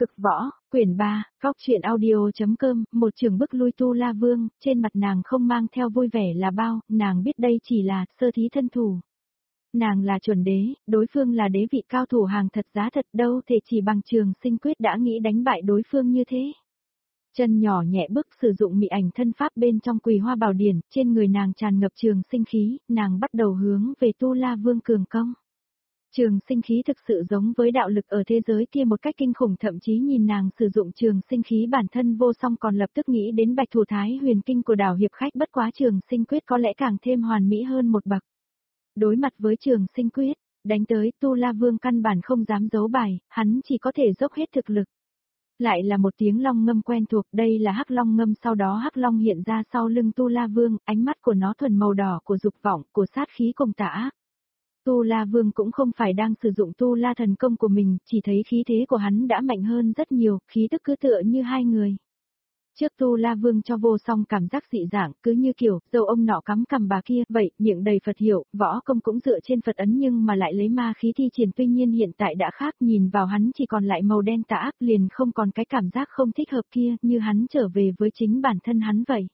Cực võ, quyển 3, góc truyện audio.com, một trường bức lui Tu La Vương, trên mặt nàng không mang theo vui vẻ là bao, nàng biết đây chỉ là sơ thí thân thủ. Nàng là chuẩn đế, đối phương là đế vị cao thủ hàng thật giá thật, đâu thể chỉ bằng Trường Sinh quyết đã nghĩ đánh bại đối phương như thế. Chân nhỏ nhẹ bước sử dụng mị ảnh thân pháp bên trong Quỳ Hoa Bảo Điển, trên người nàng tràn ngập trường sinh khí, nàng bắt đầu hướng về Tu La Vương cường công. Trường sinh khí thực sự giống với đạo lực ở thế giới kia một cách kinh khủng, thậm chí nhìn nàng sử dụng trường sinh khí bản thân vô song còn lập tức nghĩ đến Bạch Thủ Thái Huyền Kinh của đảo hiệp khách, bất quá Trường Sinh quyết có lẽ càng thêm hoàn mỹ hơn một bậc. Đối mặt với Trường Sinh quyết, đánh tới Tu La Vương căn bản không dám giấu bài, hắn chỉ có thể dốc hết thực lực. Lại là một tiếng long ngâm quen thuộc, đây là hắc long ngâm, sau đó hắc long hiện ra sau lưng Tu La Vương, ánh mắt của nó thuần màu đỏ của dục vọng, của sát khí cùng tà ác. Tu La Vương cũng không phải đang sử dụng Tu La thần công của mình, chỉ thấy khí thế của hắn đã mạnh hơn rất nhiều, khí tức cứ tựa như hai người. Trước Tu La Vương cho vô song cảm giác dị dạng, cứ như kiểu, dâu ông nọ cắm cằm bà kia, vậy, miệng đầy Phật hiệu, võ công cũng dựa trên Phật ấn nhưng mà lại lấy ma khí thi triển, tuy nhiên hiện tại đã khác, nhìn vào hắn chỉ còn lại màu đen tà ác, liền không còn cái cảm giác không thích hợp kia, như hắn trở về với chính bản thân hắn vậy.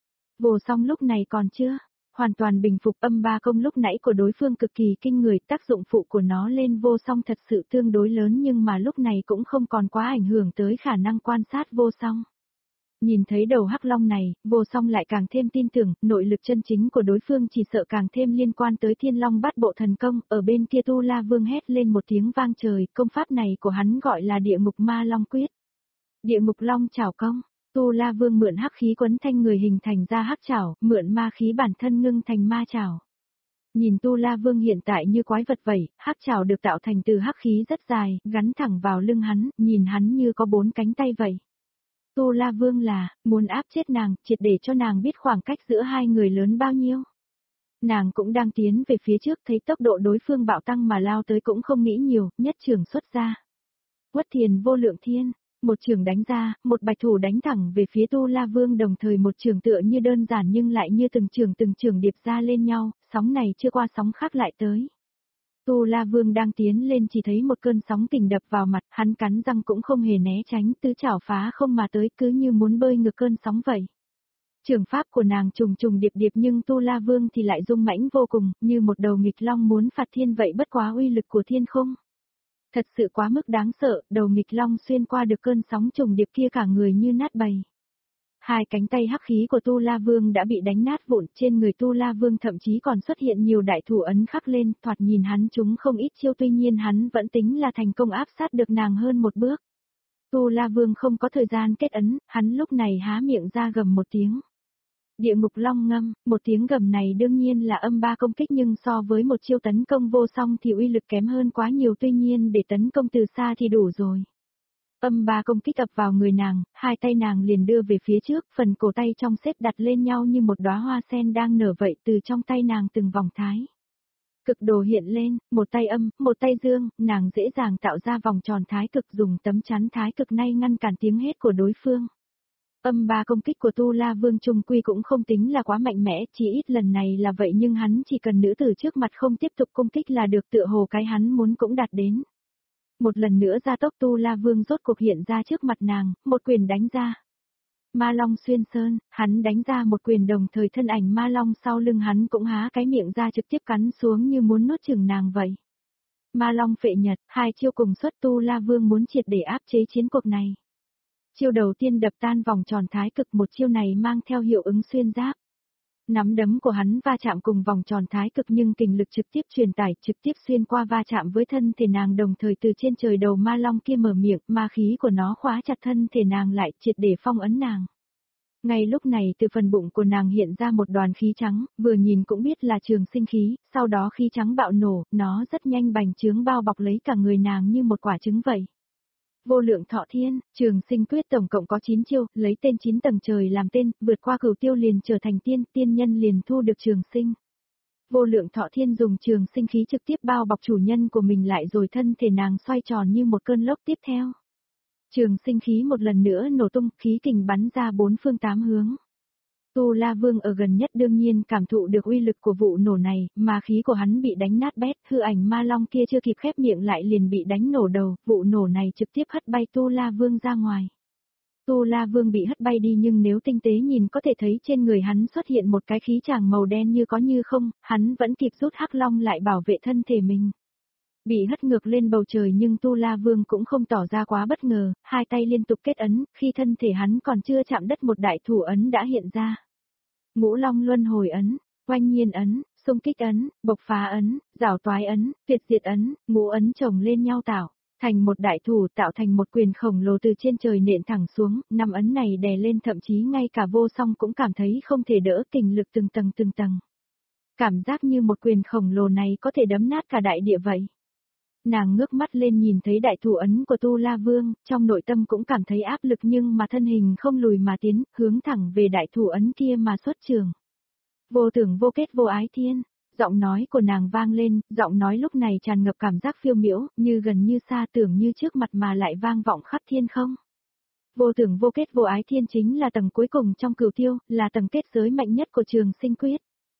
Vô song lúc này còn chưa hoàn toàn bình phục, âm ba công lúc nãy của đối phương cực kỳ kinh người, tác dụng phụ của nó lên vô song thật sự tương đối lớn nhưng mà lúc này cũng không còn quá ảnh hưởng tới khả năng quan sát vô song. Nhìn thấy đầu hắc long này, vô song lại càng thêm tin tưởng, nội lực chân chính của đối phương chỉ sợ càng thêm liên quan tới Thiên Long Bát Bộ thần công, ở bên kia Tu La Vương hét lên một tiếng vang trời, công pháp này của hắn gọi là Địa Ngục Ma Long Quyết. Địa Ngục Long Chảo công. Tu La Vương mượn hắc khí quấn thanh người hình thành ra hắc chảo, mượn ma khí bản thân ngưng thành ma chảo. Nhìn Tu La Vương hiện tại như quái vật vậy, hắc chảo được tạo thành từ hắc khí rất dài, gắn thẳng vào lưng hắn, nhìn hắn như có 4 cánh tay vậy. Tu La Vương là, muốn áp chết nàng, triệt để cho nàng biết khoảng cách giữa hai người lớn bao nhiêu. Nàng cũng đang tiến về phía trước, thấy tốc độ đối phương bạo tăng mà lao tới cũng không nghĩ nhiều, nhất trường xuất ra. Uất Thiền Vô Lượng Thiên. Một trường đánh ra, một bạch thủ đánh thẳng về phía Tu La Vương, đồng thời một trường tựa như đơn giản nhưng lại như từng trường điệp ra lên nhau, sóng này chưa qua sóng khác lại tới. Tu La Vương đang tiến lên chỉ thấy một cơn sóng kình đập vào mặt, hắn cắn răng cũng không hề né tránh, tứ chảo phá không mà tới, cứ như muốn bơi ngược cơn sóng vậy. Trường pháp của nàng trùng điệp nhưng Tu La Vương thì lại dung mãnh vô cùng, như một đầu nghịch long muốn phạt thiên vậy, bất quá uy lực của thiên không. Thật sự quá mức đáng sợ, đầu nghịch long xuyên qua được cơn sóng trùng điệp kia cả người như nát bầy. Hai cánh tay hắc khí của Tu La Vương đã bị đánh nát vụn, trên người Tu La Vương thậm chí còn xuất hiện nhiều đại thủ ấn khắc lên, thoạt nhìn hắn chúng không ít chiêu, tuy nhiên hắn vẫn tính là thành công áp sát được nàng hơn một bước. Tu La Vương không có thời gian kết ấn, hắn lúc này há miệng ra gầm một tiếng. Địa Ngục Long ngâm, một tiếng gầm này đương nhiên là âm ba công kích nhưng so với một chiêu tấn công vô song thì uy lực kém hơn quá nhiều, tuy nhiên để tấn công từ xa thì đủ rồi. Âm ba công kích ập vào người nàng, hai tay nàng liền đưa về phía trước, phần cổ tay trong xếp đặt lên nhau như một đóa hoa sen đang nở vậy, từ trong tay nàng từng vòng thái cực đồ hiện lên, một tay âm, một tay dương, nàng dễ dàng tạo ra vòng tròn thái cực, dùng tấm chắn thái cực này ngăn cản tiếng hét của đối phương. Âm ba công kích của Tu La Vương trung quy cũng không tính là quá mạnh mẽ, chỉ ít lần này là vậy nhưng hắn chỉ cần nữ tử trước mặt không tiếp tục công kích là được, tựa hồ cái hắn muốn cũng đạt đến. Một lần nữa gia tốc, Tu La Vương rốt cuộc hiện ra trước mặt nàng, một quyền đánh ra. Ma Long xuyên sơn, hắn đánh ra một quyền đồng thời thân ảnh Ma Long sau lưng hắn cũng há cái miệng ra trực tiếp cắn xuống như muốn nuốt chửng nàng vậy. Ma Long phệ nhật, hai chiêu cùng xuất, Tu La Vương muốn triệt để áp chế chiến cuộc này. Chiêu đầu tiên đập tan vòng tròn thái cực, một chiêu này mang theo hiệu ứng xuyên giáp. Nắm đấm của hắn va chạm cùng vòng tròn thái cực nhưng kình lực trực tiếp truyền tải, trực tiếp xuyên qua va chạm với thân thể nàng, đồng thời từ trên trời đầu ma long kia mở miệng, ma khí của nó khóa chặt thân thể nàng lại, triệt để phong ấn nàng. Ngay lúc này từ phần bụng của nàng hiện ra một đoàn khí trắng, vừa nhìn cũng biết là trường sinh khí, sau đó khí trắng bạo nổ, nó rất nhanh bành trướng bao bọc lấy cả người nàng như một quả trứng vậy. Vô Lượng Thọ Thiên, Trường Sinh quyết tổng cộng có 9 chiêu, lấy tên 9 tầng trời làm tên, vượt qua cửu tiêu liền trở thành tiên nhân liền thu được trường sinh. Vô Lượng Thọ Thiên dùng trường sinh khí trực tiếp bao bọc chủ nhân của mình lại rồi thân thể nàng xoay tròn như một cơn lốc tiếp theo. Trường sinh khí một lần nữa nổ tung, khí kình bắn ra 4 phương 8 hướng. Tu La Vương ở gần nhất đương nhiên cảm thụ được uy lực của vụ nổ này, mà khí của hắn bị đánh nát bét, hư ảnh ma long kia chưa kịp khép miệng lại liền bị đánh nổ đầu, vụ nổ này trực tiếp hất bay Tu La Vương ra ngoài. Tu La Vương bị hất bay đi nhưng nếu tinh tế nhìn có thể thấy trên người hắn xuất hiện một cái khí tràng màu đen như có như không, hắn vẫn kịp rút hắc long lại bảo vệ thân thể mình. Bị hất ngược lên bầu trời nhưng Tu La Vương cũng không tỏ ra quá bất ngờ, hai tay liên tục kết ấn, khi thân thể hắn còn chưa chạm đất một đại thủ ấn đã hiện ra. Ngũ Long Luân Hồi ấn, Oanh Nhiên ấn, Xung Kích ấn, Bộc Phá ấn, Giảo Toái ấn, Tuyệt Diệt ấn, ngũ ấn chồng lên nhau tạo thành một đại thủ, tạo thành một quyền khổng lồ từ trên trời nện thẳng xuống, năm ấn này đè lên thậm chí ngay cả Vô Song cũng cảm thấy không thể đỡ, kình lực từng tầng từng tầng. Cảm giác như một quyền khổng lồ này có thể đấm nát cả đại địa vậy. Nàng ngước mắt lên nhìn thấy đại thủ ấn của Tu La Vương, trong nội tâm cũng cảm thấy áp lực nhưng mà thân hình không lùi mà tiến, hướng thẳng về đại thủ ấn kia mà xuất trường. Vô tưởng vô kết vô ái thiên, giọng nói của nàng vang lên, giọng nói lúc này tràn ngập cảm giác phiêu miễu, như gần như xa, tưởng như trước mặt mà lại vang vọng khắp thiên không. Vô tưởng vô kết vô ái thiên chính là tầng cuối cùng trong cửu tiêu, là tầng kết giới mạnh nhất của Trường Sinh Quyết.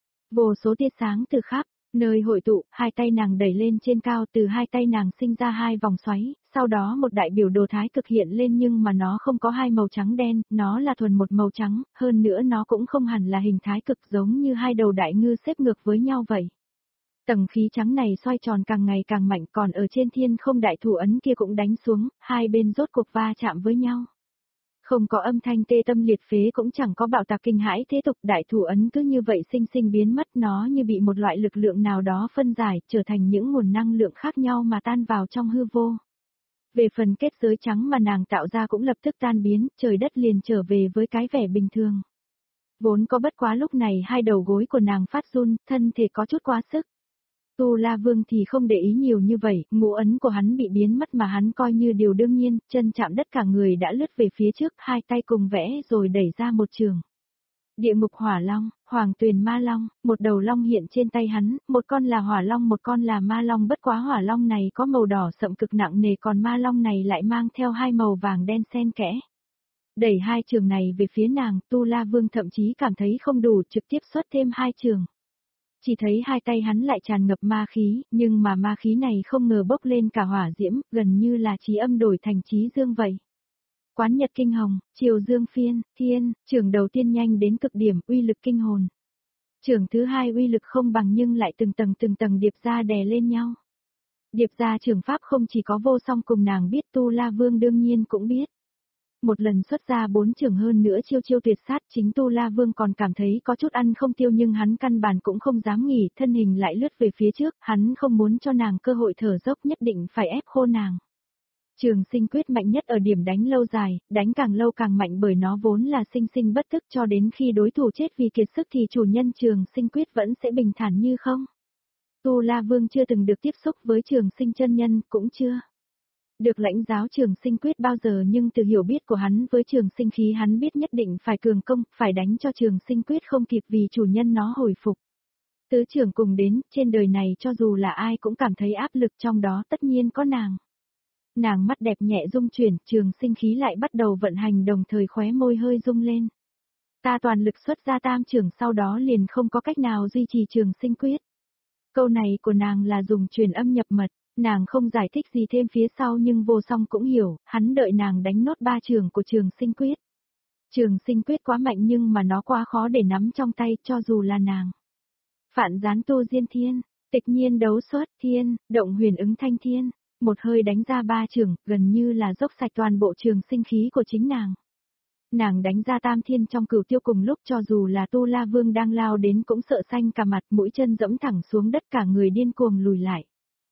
Vô số tia sáng từ khắp nơi hội tụ, hai tay nàng đẩy lên trên cao, từ hai tay nàng sinh ra hai vòng xoáy, sau đó một đại biểu đồ thái cực hiện lên nhưng mà nó không có hai màu trắng đen, nó là thuần một màu trắng, hơn nữa nó cũng không hẳn là hình thái cực giống như hai đầu đại ngư xếp ngược với nhau vậy. Tầng khí trắng này xoay tròn càng ngày càng mạnh, còn ở trên thiên không đại thủ ấn kia cũng đánh xuống, hai bên rốt cuộc va chạm với nhau. Không có âm thanh tê tâm liệt phế, cũng chẳng có bạo tạc kinh hãi thế tục, đại thủ ấn cứ như vậy sinh sinh biến mất, nó như bị một loại lực lượng nào đó phân giải, trở thành những nguồn năng lượng khác nhau mà tan vào trong hư vô. Về phần kết giới trắng mà nàng tạo ra cũng lập tức tan biến, trời đất liền trở về với cái vẻ bình thường. Vốn có bất quá lúc này hai đầu gối của nàng phát run, thân thể có chút quá sức. Tu La Vương thì không để ý nhiều như vậy, ngũ ấn của hắn bị biến mất mà hắn coi như điều đương nhiên, chân chạm đất cả người đã lướt về phía trước, hai tay cùng vẽ rồi đẩy ra một trường. Địa ngục hỏa long, hoàng tuyền ma long, một đầu long hiện trên tay hắn, một con là hỏa long một con là ma long, bất quá hỏa long này có màu đỏ sậm cực nặng nề còn ma long này lại mang theo hai màu vàng đen xen kẽ. Đẩy hai trường này về phía nàng, Tu La Vương thậm chí cảm thấy không đủ, trực tiếp xuất thêm hai trường. Chỉ thấy hai tay hắn lại tràn ngập ma khí, nhưng mà ma khí này không ngờ bốc lên cả hỏa diễm, gần như là chí âm đổi thành chí dương vậy. Quán Nhật Kinh Hồng, Triều Dương Phiên, Thiên, trường đầu tiên nhanh đến cực điểm, uy lực kinh hồn. Trường thứ hai uy lực không bằng nhưng lại từng tầng điệp ra đè lên nhau. Điệp ra trường pháp không chỉ có Vô Song cùng nàng biết, Tu La Vương đương nhiên cũng biết. Một lần xuất ra 4 trường hơn nữa chiêu chiêu tuyệt sát, chính Tu La Vương còn cảm thấy có chút ăn không tiêu nhưng hắn căn bản cũng không dám nghỉ, thân hình lại lướt về phía trước, hắn không muốn cho nàng cơ hội thở dốc, nhất định phải ép khô nàng. Trường Sinh Quyết mạnh nhất ở điểm đánh lâu dài, đánh càng lâu càng mạnh bởi nó vốn là sinh sinh bất tức, cho đến khi đối thủ chết vì kiệt sức thì chủ nhân Trường Sinh Quyết vẫn sẽ bình thản như không. Tu La Vương chưa từng được tiếp xúc với Trường Sinh chân nhân, cũng chưa được lãnh giáo Trường Sinh Quyết bao giờ, nhưng từ hiểu biết của hắn với Trường Sinh khí hắn biết nhất định phải cường công, phải đánh cho Trường Sinh Quyết không kịp vì chủ nhân nó hồi phục. Tứ trưởng cùng đến, trên đời này cho dù là ai cũng cảm thấy áp lực, trong đó tất nhiên có nàng. Nàng mắt đẹp nhẹ rung chuyển, Trường Sinh khí lại bắt đầu vận hành, đồng thời khóe môi hơi rung lên. Ta toàn lực xuất ra tam trưởng, sau đó liền không có cách nào duy trì Trường Sinh Quyết. Câu này của nàng là dùng truyền âm nhập mật. Nàng không giải thích gì thêm phía sau nhưng Vô Song cũng hiểu, hắn đợi nàng đánh nốt 3 trường của Trường Sinh Quyết. Trường Sinh Quyết quá mạnh nhưng mà nó quá khó để nắm trong tay cho dù là nàng. Phản gián tu diên thiên, tịch nhiên đấu xuất thiên, động huyền ứng thanh thiên, một hơi đánh ra 3 trường, gần như là dốc sạch toàn bộ trường sinh khí của chính nàng. Nàng đánh ra tam thiên trong cửu tiêu cùng lúc, cho dù là Tu La Vương đang lao đến cũng sợ xanh cả mặt, mũi chân dẫm thẳng xuống đất, cả người điên cuồng lùi lại.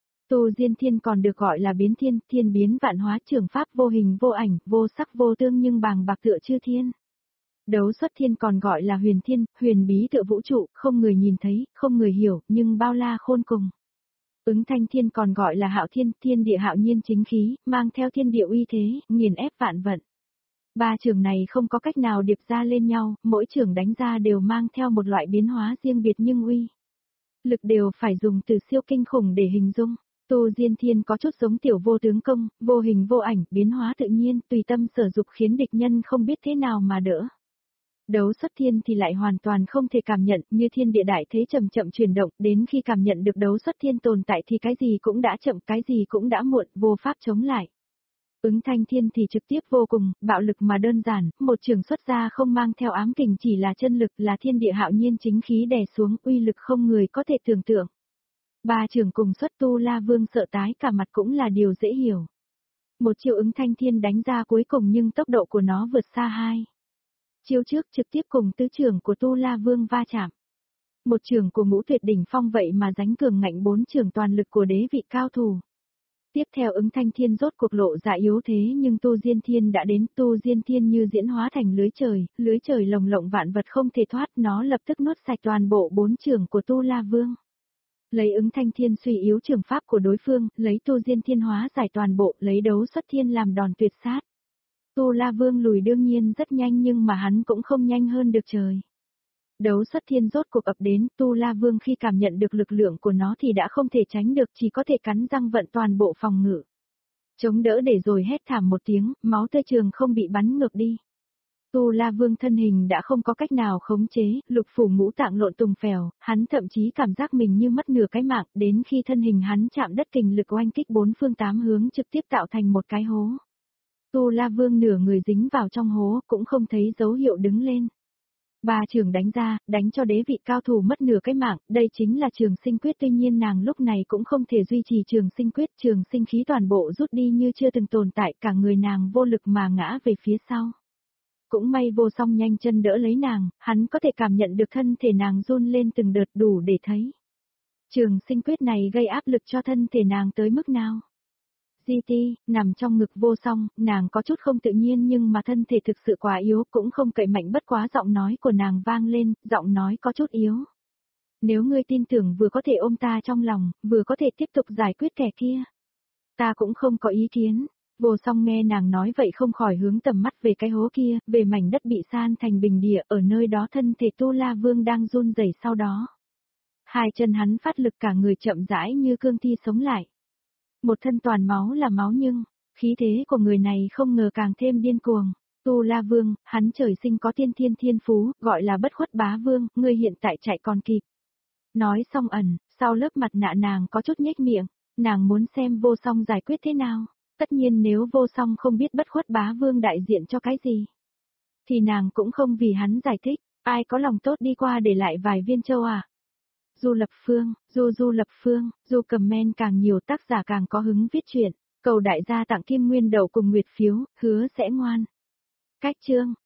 Tu Diên Thiên còn được gọi là biến thiên, thiên biến vạn hóa, trường pháp vô hình vô ảnh, vô sắc vô tương nhưng bàng bạc tựa chư thiên. Đấu xuất thiên còn gọi là huyền thiên, huyền bí tựa vũ trụ, không người nhìn thấy, không người hiểu, nhưng bao la khôn cùng. Ứng thanh thiên còn gọi là hạo thiên, thiên địa hạo nhiên chính khí, mang theo thiên địa uy thế, nghiền ép vạn vận. 3 trường này không có cách nào điệp ra lên nhau, mỗi trường đánh ra đều mang theo một loại biến hóa riêng biệt nhưng uy lực đều phải dùng từ siêu kinh khủng để hình dung. Tu Diên Thiên có chút giống tiểu vô tướng công, vô hình vô ảnh, biến hóa tự nhiên, tùy tâm sở dục khiến địch nhân không biết thế nào mà đỡ. Đấu xuất thiên thì lại hoàn toàn không thể cảm nhận, như thiên địa đại thế chậm chậm chuyển động, đến khi cảm nhận được đấu xuất thiên tồn tại thì cái gì cũng đã chậm, cái gì cũng đã muộn, vô pháp chống lại. Ứng Thanh Thiên thì trực tiếp vô cùng, bạo lực mà đơn giản, một trường xuất ra không mang theo ám kình, chỉ là chân lực, là thiên địa hạo nhiên chính khí đè xuống, uy lực không người có thể tưởng tượng. Ba trường cùng xuất, Tu La Vương sợ tái cả mặt cũng là điều dễ hiểu. Một chiêu Ứng Thanh Thiên đánh ra cuối cùng nhưng tốc độ của nó vượt xa hai chiêu trước, trực tiếp cùng tứ trường của Tu La Vương va chạm. Một trường của Ngũ Tuyệt đỉnh phong vậy mà đánh cường ngạnh bốn trường toàn lực của đế vị cao thủ. Tiếp theo Ứng Thanh Thiên rốt cuộc lộ ra yếu thế, nhưng Tu Diên Thiên đã đến, Tu Diên Thiên như diễn hóa thành lưới trời lồng lộng vạn vật không thể thoát, nó lập tức nuốt sạch toàn bộ bốn trường của Tu La Vương. Lấy Ứng Thanh Thiên suy yếu trường pháp của đối phương, lấy Tu Diên Thiên hóa giải toàn bộ, lấy đấu xuất thiên làm đòn tuyệt sát. Tu La Vương lùi đương nhiên rất nhanh, nhưng mà hắn cũng không nhanh hơn được trời. Đấu xuất thiên rốt cuộc ập đến, Tu La Vương khi cảm nhận được lực lượng của nó thì đã không thể tránh được, chỉ có thể cắn răng vận toàn bộ phòng ngự. Chống đỡ để rồi hét thảm một tiếng, máu tươi trường không bị bắn ngược đi. Tu La Vương thân hình đã không có cách nào khống chế, lục phủ ngũ tạng lộn tùng phèo, hắn thậm chí cảm giác mình như mất nửa cái mạng, đến khi thân hình hắn chạm đất kình lực oanh kích bốn phương tám hướng trực tiếp tạo thành một cái hố. Tu La Vương nửa người dính vào trong hố, cũng không thấy dấu hiệu đứng lên. Ba trường đánh ra, đánh cho đế vị cao thủ mất nửa cái mạng, đây chính là Trường Sinh Quyết, tuy nhiên nàng lúc này cũng không thể duy trì Trường Sinh Quyết, trường sinh khí toàn bộ rút đi như chưa từng tồn tại, cả người nàng vô lực mà ngã về phía sau. Cũng may Vô Song nhanh chân đỡ lấy nàng, hắn có thể cảm nhận được thân thể nàng run lên từng đợt đủ để thấy. Trường Sinh Quyết này gây áp lực cho thân thể nàng tới mức nào? GT, nằm trong ngực Vô Song, nàng có chút không tự nhiên nhưng mà thân thể thực sự quá yếu, cũng không cậy mạnh, bất quá giọng nói của nàng vang lên, giọng nói có chút yếu. Nếu ngươi tin tưởng vừa có thể ôm ta trong lòng, vừa có thể tiếp tục giải quyết kẻ kia, ta cũng không có ý kiến. Vô Song nghe nàng nói vậy không khỏi hướng tầm mắt về cái hố kia, về mảnh đất bị san thành bình địa, ở nơi đó thân thể Tu La Vương đang run rẩy, sau đó hai chân hắn phát lực, cả người chậm rãi như cương thi sống lại. Một thân toàn máu là máu, nhưng khí thế của người này không ngờ càng thêm điên cuồng. Tu La Vương, hắn trời sinh có tiên thiên thiên phú, gọi là Bất Khuất Bá Vương, ngươi hiện tại chạy còn kịp. Nói xong sau lớp mặt nạ nàng có chút nhếch miệng, nàng muốn xem Vô Song giải quyết thế nào. Tất nhiên nếu Vô Song không biết Bất Khuất Bá Vương đại diện cho cái gì, thì nàng cũng không vì hắn giải thích, ai có lòng tốt đi qua để lại vài viên châu à. Du Lập Phương, Du Lập Phương, Du comment càng nhiều tác giả càng có hứng viết truyện, cầu đại gia tặng kim nguyên đậu cùng nguyệt phiếu, hứa sẽ ngoan. Cách chương.